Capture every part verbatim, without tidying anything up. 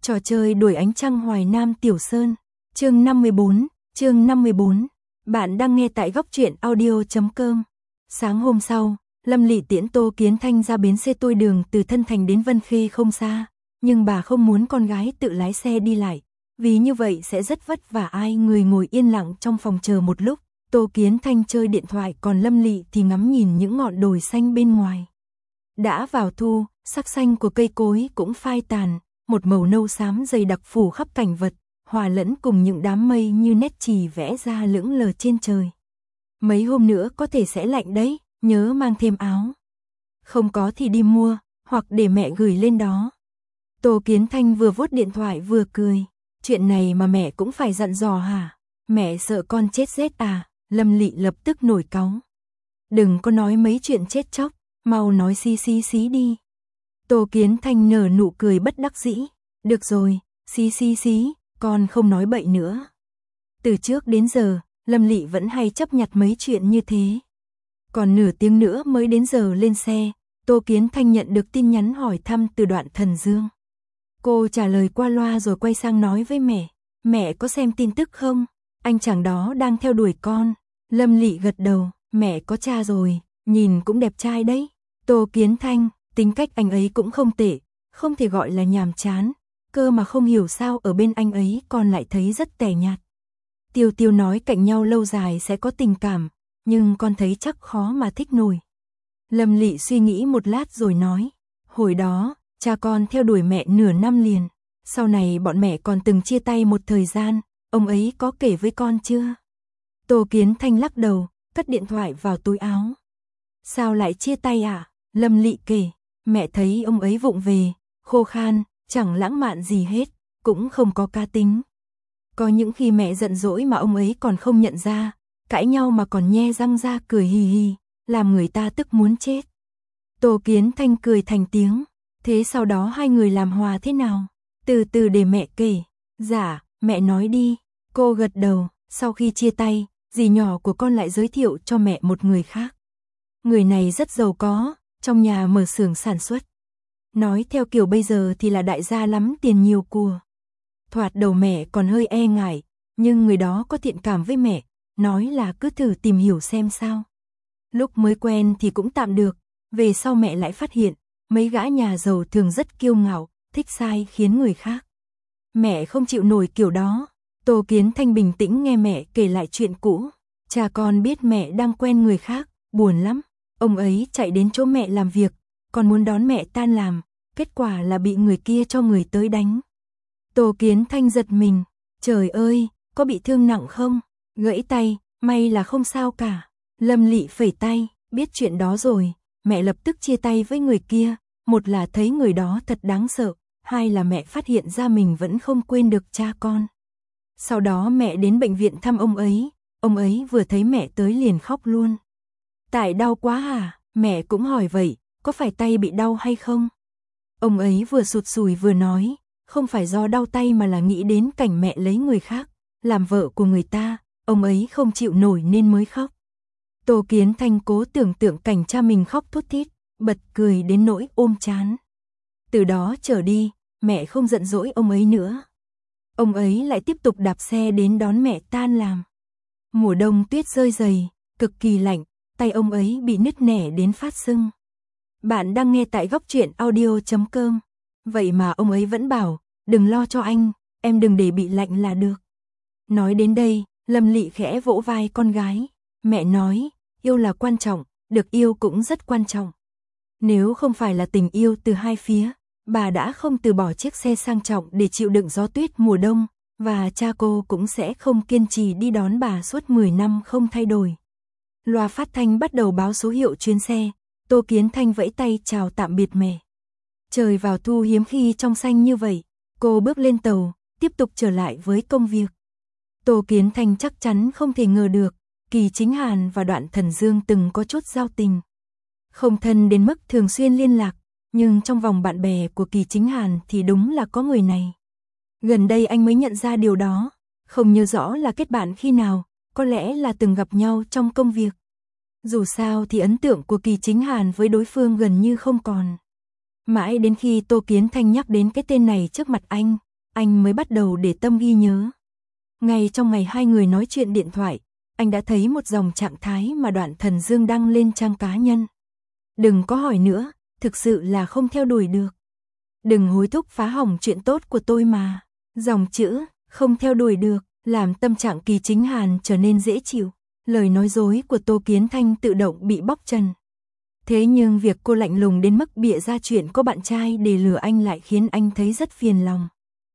Trò chơi đuổi ánh trăng Hoài Nam Tiểu Sơn. Chương năm mươi bốn, chương năm mươi bốn. Bạn đang nghe tại góc truyện audio chấm com. Sáng hôm sau, Lâm Lị tiễn Tô Kiến Thanh ra bến xe tôi đường từ Thân Thành đến Vân Khê không xa, nhưng bà không muốn con gái tự lái xe đi lại, vì như vậy sẽ rất vất vả, ai người ngồi yên lặng trong phòng chờ một lúc. Tô Kiến Thanh chơi điện thoại, còn Lâm Lị thì ngắm nhìn những ngọn đồi xanh bên ngoài. Đã vào thu, sắc xanh của cây cối cũng phai tàn, một màu nâu xám dày đặc phủ khắp cảnh vật, hòa lẫn cùng những đám mây như nét chì vẽ ra lững lờ trên trời. Mấy hôm nữa có thể sẽ lạnh đấy, nhớ mang thêm áo. Không có thì đi mua, hoặc để mẹ gửi lên đó. Tô Kiến Thanh vừa vuốt điện thoại vừa cười. Chuyện này mà mẹ cũng phải dặn dò hả? Mẹ sợ con chết rét à? Lâm Lị lập tức nổi cáu. Đừng có nói mấy chuyện chết chóc, mau nói xí xí xí đi. Tô Kiến Thanh nở nụ cười bất đắc dĩ. Được rồi, xí xí xí, con không nói bậy nữa. Từ trước đến giờ, Lâm Lị vẫn hay chấp nhặt mấy chuyện như thế. Còn nửa tiếng nữa mới đến giờ lên xe, Tô Kiến Thanh nhận được tin nhắn hỏi thăm từ Đoạn Thần Dương. Cô trả lời qua loa rồi quay sang nói với mẹ. Mẹ có xem tin tức không? Anh chàng đó đang theo đuổi con. Lâm Lị gật đầu. Mẹ có cha rồi, nhìn cũng đẹp trai đấy. Tô Kiến Thanh, tính cách anh ấy cũng không tệ, không thể gọi là nhàm chán. Cơ mà không hiểu sao ở bên anh ấy con lại thấy rất tẻ nhạt. Tiêu Tiêu nói cạnh nhau lâu dài sẽ có tình cảm, nhưng con thấy chắc khó mà thích nổi. Lâm Lị suy nghĩ một lát rồi nói. Hồi đó, cha con theo đuổi mẹ nửa năm liền. Sau này bọn mẹ còn từng chia tay một thời gian, ông ấy có kể với con chưa? Tô Kiến Thanh lắc đầu, cất điện thoại vào túi áo. Sao lại chia tay à? Lâm Lị kể, mẹ thấy ông ấy vụng về, khô khan, chẳng lãng mạn gì hết, cũng không có cá tính. Có những khi mẹ giận dỗi mà ông ấy còn không nhận ra, cãi nhau mà còn nhe răng ra cười hì hì, làm người ta tức muốn chết. Tô Kiến Thanh cười thành tiếng. Thế sau đó hai người làm hòa thế nào? Từ từ để mẹ kể. Dạ, mẹ nói đi. Cô gật đầu. Sau khi chia tay, dì nhỏ của con lại giới thiệu cho mẹ một người khác. Người này rất giàu có, trong nhà mở xưởng sản xuất. Nói theo kiểu bây giờ thì là đại gia lắm, tiền nhiều của. Thoạt đầu mẹ còn hơi e ngại, nhưng người đó có thiện cảm với mẹ, nói là cứ thử tìm hiểu xem sao. Lúc mới quen thì cũng tạm được, về sau mẹ lại phát hiện, mấy gã nhà giàu thường rất kiêu ngạo, thích sai khiến người khác. Mẹ không chịu nổi kiểu đó. Tô Kiến Thanh bình tĩnh nghe mẹ kể lại chuyện cũ. Cha con biết mẹ đang quen người khác, buồn lắm. Ông ấy chạy đến chỗ mẹ làm việc, còn muốn đón mẹ tan làm, kết quả là bị người kia cho người tới đánh. Tô Kiến Thanh giật mình. Trời ơi, có bị thương nặng không? Gãy tay, may là không sao cả. Lâm Lị phẩy tay, biết chuyện đó rồi, mẹ lập tức chia tay với người kia. Một là thấy người đó thật đáng sợ, hai là mẹ phát hiện ra mình vẫn không quên được cha con. Sau đó mẹ đến bệnh viện thăm ông ấy, ông ấy vừa thấy mẹ tới liền khóc luôn. Tại đau quá à? Mẹ cũng hỏi vậy, có phải tay bị đau hay không? Ông ấy vừa sụt sùi vừa nói, không phải do đau tay mà là nghĩ đến cảnh mẹ lấy người khác, làm vợ của người ta, ông ấy không chịu nổi nên mới khóc. Tô Kiến Thanh cố tưởng tượng cảnh cha mình khóc thút thít, bật cười đến nỗi ôm chán. Từ đó trở đi, mẹ không giận dỗi ông ấy nữa. Ông ấy lại tiếp tục đạp xe đến đón mẹ tan làm. Mùa đông tuyết rơi dày, cực kỳ lạnh, tay ông ấy bị nứt nẻ đến phát sưng. Bạn đang nghe tại góc truyện audio chấm com. Vậy mà ông ấy vẫn bảo, đừng lo cho anh, em đừng để bị lạnh là được. Nói đến đây, Lâm Lị khẽ vỗ vai con gái. Mẹ nói, yêu là quan trọng, được yêu cũng rất quan trọng. Nếu không phải là tình yêu từ hai phía, bà đã không từ bỏ chiếc xe sang trọng để chịu đựng gió tuyết mùa đông, và cha cô cũng sẽ không kiên trì đi đón bà suốt mười năm không thay đổi. Loa phát thanh bắt đầu báo số hiệu chuyến xe, Tô Kiến Thanh vẫy tay chào tạm biệt mẹ. Trời vào thu hiếm khi trong xanh như vậy, cô bước lên tàu, tiếp tục trở lại với công việc. Tô Kiến Thanh chắc chắn không thể ngờ được, Kỳ Chính Hàn và Đoạn Thần Dương từng có chút giao tình. Không thân đến mức thường xuyên liên lạc, nhưng trong vòng bạn bè của Kỳ Chính Hàn thì đúng là có người này. Gần đây anh mới nhận ra điều đó, không nhớ rõ là kết bạn khi nào, có lẽ là từng gặp nhau trong công việc. Dù sao thì ấn tượng của Kỳ Chính Hàn với đối phương gần như không còn. Mãi đến khi Tô Kiến Thanh nhắc đến cái tên này trước mặt anh, anh mới bắt đầu để tâm ghi nhớ. Ngay trong ngày hai người nói chuyện điện thoại, anh đã thấy một dòng trạng thái mà Đoạn Thần Dương đăng lên trang cá nhân. Đừng có hỏi nữa, thực sự là không theo đuổi được. Đừng hối thúc phá hỏng chuyện tốt của tôi mà. Dòng chữ, không theo đuổi được, làm tâm trạng Kỳ Chính Hàn trở nên dễ chịu. Lời nói dối của Tô Kiến Thanh tự động bị bóc trần. Thế nhưng việc cô lạnh lùng đến mức bịa ra chuyện có bạn trai để lừa anh lại khiến anh thấy rất phiền lòng.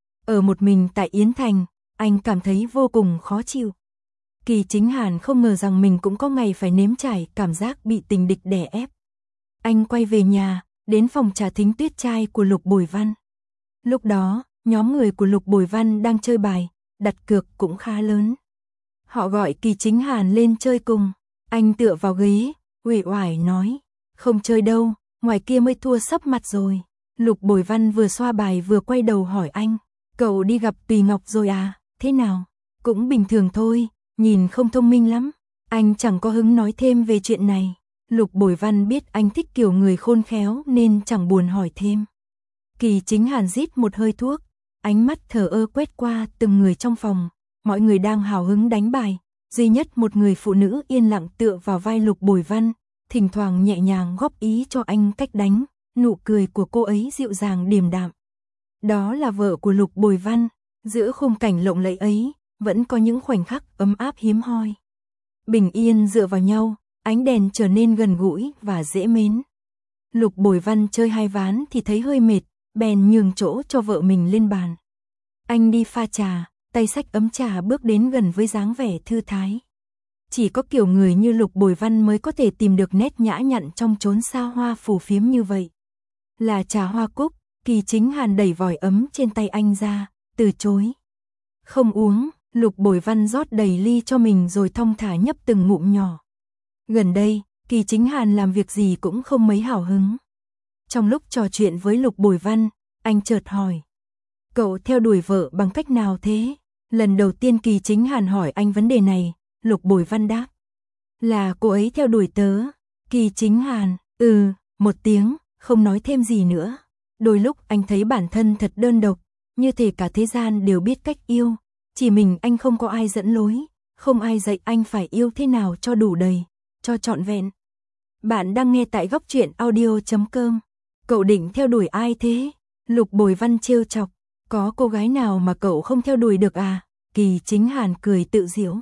Ở một mình tại Yến Thành, anh cảm thấy vô cùng khó chịu. Kỳ Chính Hàn không ngờ rằng mình cũng có ngày phải nếm trải cảm giác bị tình địch đè ép. Anh quay về nhà, đến phòng trà thính tuyết trai của Lục Bồi Văn. Lúc đó, nhóm người của Lục Bồi Văn đang chơi bài, đặt cược cũng khá lớn. Họ gọi Kỳ Chính Hàn lên chơi cùng. Anh tựa vào ghế, uể oải nói, không chơi đâu, ngoài kia mới thua sấp mặt rồi. Lục Bồi Văn vừa xoa bài vừa quay đầu hỏi anh, cậu đi gặp Tùy Ngọc rồi à, thế nào? Cũng bình thường thôi, nhìn không thông minh lắm. Anh chẳng có hứng nói thêm về chuyện này. Lục Bồi Văn biết anh thích kiểu người khôn khéo nên chẳng buồn hỏi thêm. Kỳ Chính Hàn rít một hơi thuốc, ánh mắt thờ ơ quét qua từng người trong phòng. Mọi người đang hào hứng đánh bài, duy nhất một người phụ nữ yên lặng tựa vào vai Lục Bồi Văn, thỉnh thoảng nhẹ nhàng góp ý cho anh cách đánh, nụ cười của cô ấy dịu dàng điềm đạm. Đó là vợ của Lục Bồi Văn, giữa khung cảnh lộng lẫy ấy, vẫn có những khoảnh khắc ấm áp hiếm hoi. Bình yên dựa vào nhau, ánh đèn trở nên gần gũi và dễ mến. Lục Bồi Văn chơi hai ván thì thấy hơi mệt, bèn nhường chỗ cho vợ mình lên bàn. Anh đi pha trà, tay xách ấm trà bước đến gần với dáng vẻ thư thái. Chỉ có kiểu người như Lục Bồi Văn mới có thể tìm được nét nhã nhặn trong chốn xa hoa phù phiếm như vậy. Là trà hoa cúc, Kỳ Chính Hàn đẩy vòi ấm trên tay anh ra, từ chối. Không uống, Lục Bồi Văn rót đầy ly cho mình rồi thong thả nhấp từng ngụm nhỏ. Gần đây, Kỳ Chính Hàn làm việc gì cũng không mấy hào hứng. Trong lúc trò chuyện với Lục Bồi Văn, anh chợt hỏi, cậu theo đuổi vợ bằng cách nào thế? Lần đầu tiên Kỳ Chính Hàn hỏi anh vấn đề này, Lục Bồi Văn đáp, là cô ấy theo đuổi tớ. Kỳ Chính Hàn, ừ, một tiếng, không nói thêm gì nữa. Đôi lúc anh thấy bản thân thật đơn độc, như thể cả thế gian đều biết cách yêu, chỉ mình anh không có ai dẫn lối, không ai dạy anh phải yêu thế nào cho đủ đầy, cho trọn vẹn. Bạn đang nghe tại góc truyện audio chấm com. Cậu định theo đuổi ai thế? Lục Bồi Văn trêu chọc, có cô gái nào mà cậu không theo đuổi được à? Kỳ Chính Hàn cười tự giễu.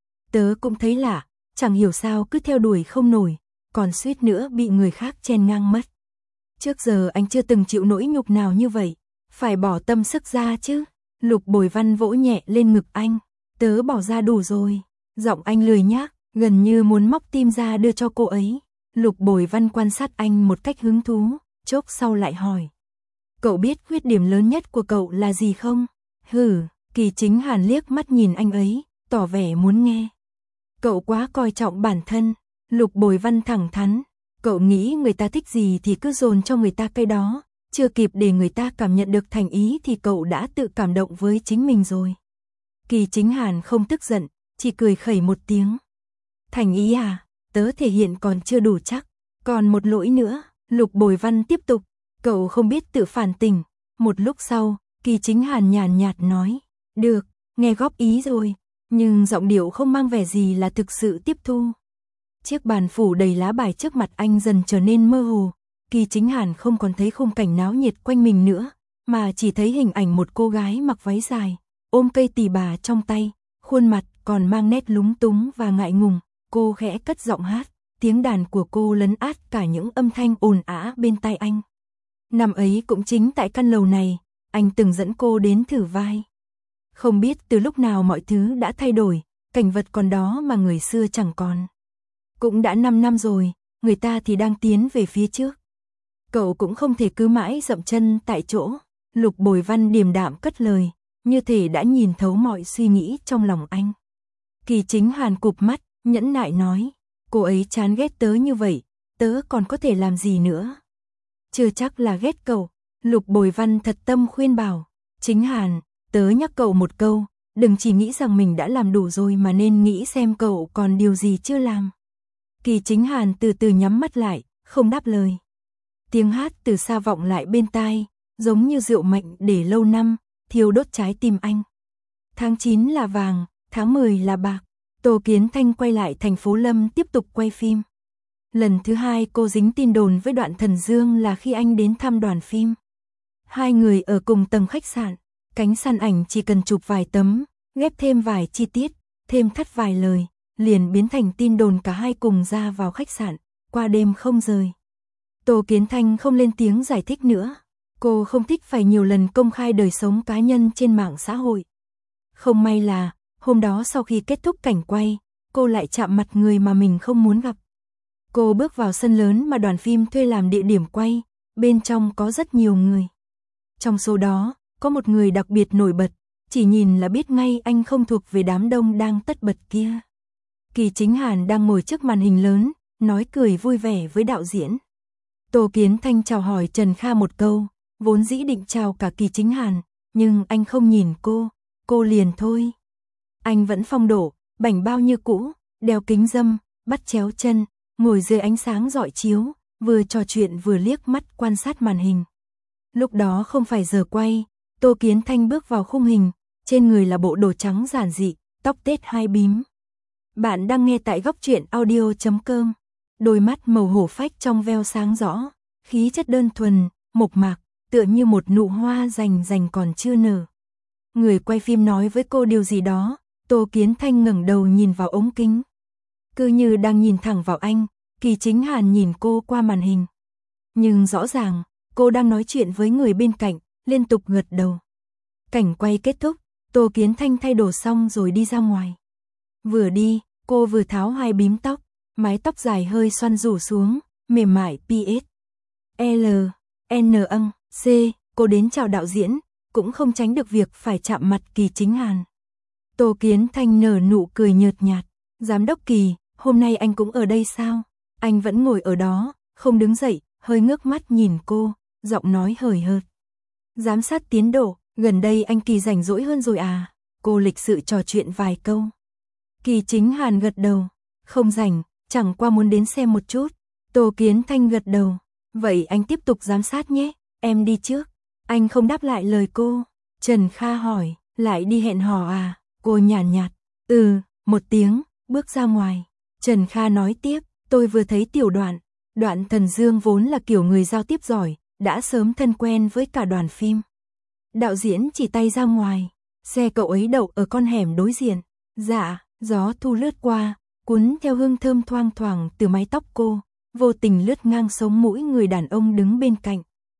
Tớ cũng thấy lạ, chẳng hiểu sao cứ theo đuổi không nổi, còn suýt nữa bị người khác chen ngang mất. Trước giờ anh chưa từng chịu nỗi nhục nào như vậy, phải bỏ tâm sức ra chứ. Lục Bồi Văn vỗ nhẹ lên ngực anh, tớ bỏ ra đủ rồi. Giọng anh lười nhác, gần như muốn móc tim ra đưa cho cô ấy. Lục Bồi Văn quan sát anh một cách hứng thú, chốc sau lại hỏi, cậu biết khuyết điểm lớn nhất của cậu là gì không? Hừ, Kỳ Chính Hàn liếc mắt nhìn anh ấy, tỏ vẻ muốn nghe. Cậu quá coi trọng bản thân. Lục Bồi Văn thẳng thắn, cậu nghĩ người ta thích gì thì cứ dồn cho người ta cái đó, chưa kịp để người ta cảm nhận được thành ý thì cậu đã tự cảm động với chính mình rồi. Kỳ Chính Hàn không tức giận, chỉ cười khẩy một tiếng. Thành ý à, tớ thể hiện còn chưa đủ chắc, còn một lỗi nữa. Lục Bồi Văn tiếp tục, cậu không biết tự phản tỉnh. Một lúc sau, Kỳ Chính Hàn nhàn nhạt nói, được, nghe góp ý rồi, nhưng giọng điệu không mang vẻ gì là thực sự tiếp thu. Chiếc bàn phủ đầy lá bài trước mặt anh dần trở nên mơ hồ. Kỳ Chính Hàn không còn thấy khung cảnh náo nhiệt quanh mình nữa, mà chỉ thấy hình ảnh một cô gái mặc váy dài, ôm cây tỳ bà trong tay, khuôn mặt còn mang nét lúng túng và ngại ngùng. Cô khẽ cất giọng hát, tiếng đàn của cô lấn át cả những âm thanh ồn ào bên tai anh. Năm ấy cũng chính tại căn lầu này, anh từng dẫn cô đến thử vai. Không biết từ lúc nào mọi thứ đã thay đổi, cảnh vật còn đó mà người xưa chẳng còn. Cũng đã năm năm rồi, người ta thì đang tiến về phía trước. Cậu cũng không thể cứ mãi dậm chân tại chỗ. Lục Bồi Văn điềm đạm cất lời, như thể đã nhìn thấu mọi suy nghĩ trong lòng anh. Kỳ Chính Hàn cụp mắt, nhẫn nại nói, cô ấy chán ghét tớ như vậy, tớ còn có thể làm gì nữa? Chưa chắc là ghét cậu. Lục Bồi Văn thật tâm khuyên bảo, Chính Hàn, tớ nhắc cậu một câu, đừng chỉ nghĩ rằng mình đã làm đủ rồi mà nên nghĩ xem cậu còn điều gì chưa làm. Kỳ Chính Hàn từ từ nhắm mắt lại, không đáp lời. Tiếng hát từ xa vọng lại bên tai, giống như rượu mạnh để lâu năm, thiêu đốt trái tim anh. Tháng chín là vàng, tháng mười là bạc. Tô Kiến Thanh quay lại thành phố Lâm tiếp tục quay phim. Lần thứ hai cô dính tin đồn với Đoạn Thần Dương là khi anh đến thăm đoàn phim. Hai người ở cùng tầng khách sạn, cánh sàn ảnh chỉ cần chụp vài tấm, ghép thêm vài chi tiết, thêm thắt vài lời, liền biến thành tin đồn cả hai cùng ra vào khách sạn, qua đêm không rời. Tô Kiến Thanh không lên tiếng giải thích nữa. Cô không thích phải nhiều lần công khai đời sống cá nhân trên mạng xã hội. Không may là, hôm đó sau khi kết thúc cảnh quay, cô lại chạm mặt người mà mình không muốn gặp. Cô bước vào sân lớn mà đoàn phim thuê làm địa điểm quay, bên trong có rất nhiều người. Trong số đó, có một người đặc biệt nổi bật, chỉ nhìn là biết ngay anh không thuộc về đám đông đang tất bật kia. Kỳ Chính Hàn đang ngồi trước màn hình lớn, nói cười vui vẻ với đạo diễn. Tô Kiến Thanh chào hỏi Trần Kha một câu, vốn dĩ định chào cả Kỳ Chính Hàn, nhưng anh không nhìn cô, cô liền thôi. Anh vẫn phong độ, bảnh bao như cũ, đeo kính râm, bắt chéo chân, ngồi dưới ánh sáng rọi chiếu, vừa trò chuyện vừa liếc mắt quan sát màn hình. Lúc đó không phải giờ quay, Tô Kiến Thanh bước vào khung hình, trên người là bộ đồ trắng giản dị, tóc tết hai bím. Bạn đang nghe tại góc truyện audio chấm com. Đôi mắt màu hổ phách trong veo sáng rõ, khí chất đơn thuần, mộc mạc, tựa như một nụ hoa rành rành còn chưa nở. Người quay phim nói với cô điều gì đó, Tô Kiến Thanh ngẩng đầu nhìn vào ống kính. Cứ như đang nhìn thẳng vào anh, Kỳ Chính Hàn nhìn cô qua màn hình. Nhưng rõ ràng, cô đang nói chuyện với người bên cạnh, liên tục gật đầu. Cảnh quay kết thúc, Tô Kiến Thanh thay đồ xong rồi đi ra ngoài. Vừa đi, cô vừa tháo hai bím tóc, mái tóc dài hơi xoăn rủ xuống, mềm mại pê ét. L, N âng, C, cô đến chào đạo diễn, cũng không tránh được việc phải chạm mặt Kỳ Chính Hàn. Tô Kiến Thanh nở nụ cười nhợt nhạt. Giám đốc Kỳ, hôm nay anh cũng ở đây sao? Anh vẫn ngồi ở đó, không đứng dậy, hơi ngước mắt nhìn cô, giọng nói hời hợt. Giám sát tiến độ, gần đây anh Kỳ rảnh rỗi hơn rồi à? Cô lịch sự trò chuyện vài câu. Kỳ Chính Hàn gật đầu. Không rảnh, chẳng qua muốn đến xem một chút. Tô Kiến Thanh gật đầu. Vậy anh tiếp tục giám sát nhé, em đi trước. Anh không đáp lại lời cô. Trần Kha hỏi, lại đi hẹn hò à? Cô nhàn nhạt, nhạt. Ừ, một tiếng, bước ra ngoài. Trần Kha nói tiếp, tôi vừa thấy tiểu Đoạn. Đoạn Thần Dương vốn là kiểu người giao tiếp giỏi, đã sớm thân quen với cả đoàn phim. Đạo diễn chỉ tay ra ngoài, xe cậu ấy đậu ở con hẻm đối diện. Dạ, gió thu lướt qua, cuốn theo hương thơm thoang thoảng từ mái tóc cô, vô tình lướt ngang sống mũi người đàn ông đứng bên cạnh.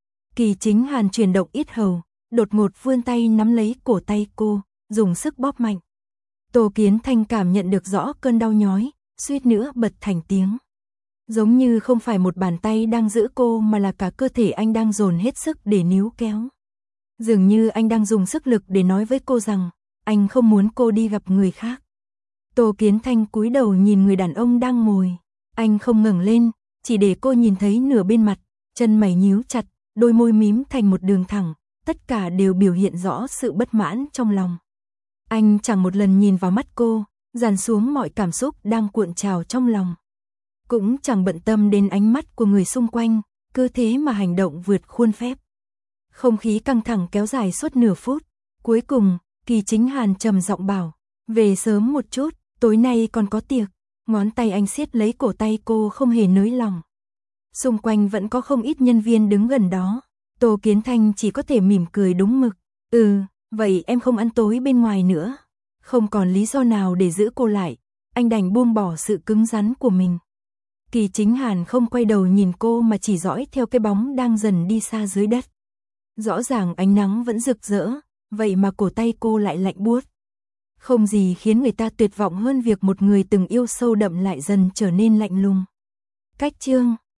Kỳ Chính Hàn chuyển động yết hầu, đột ngột vươn tay nắm lấy cổ tay cô, dùng sức bóp mạnh. Tô Kiến Thanh cảm nhận được rõ cơn đau nhói, suýt nữa bật thành tiếng. Giống như không phải một bàn tay đang giữ cô mà là cả cơ thể anh đang dồn hết sức để níu kéo. Dường như anh đang dùng sức lực để nói với cô rằng, anh không muốn cô đi gặp người khác. Tô Kiến Thanh cúi đầu nhìn người đàn ông đang ngồi. Anh không ngẩng lên, chỉ để cô nhìn thấy nửa bên mặt, chân mày nhíu chặt, đôi môi mím thành một đường thẳng, tất cả đều biểu hiện rõ sự bất mãn trong lòng. Anh chẳng một lần nhìn vào mắt cô, dàn xuống mọi cảm xúc đang cuộn trào trong lòng. Cũng chẳng bận tâm đến ánh mắt của người xung quanh, cứ thế mà hành động vượt khuôn phép. Không khí căng thẳng kéo dài suốt nửa phút. Cuối cùng, Kỳ Chính Hàn trầm giọng bảo, về sớm một chút, tối nay còn có tiệc. Ngón tay anh siết lấy cổ tay cô không hề nới lòng. Xung quanh vẫn có không ít nhân viên đứng gần đó. Tô Kiến Thanh chỉ có thể mỉm cười đúng mực. Ừ, vậy em không ăn tối bên ngoài nữa. Không còn lý do nào để giữ cô lại, anh đành buông bỏ sự cứng rắn của mình. Kỳ Chính Hàn không quay đầu nhìn cô mà chỉ dõi theo cái bóng đang dần đi xa dưới đất. Rõ ràng ánh nắng vẫn rực rỡ, vậy mà cổ tay cô lại lạnh buốt. Không gì khiến người ta tuyệt vọng hơn việc một người từng yêu sâu đậm lại dần trở nên lạnh lùng. Cách chương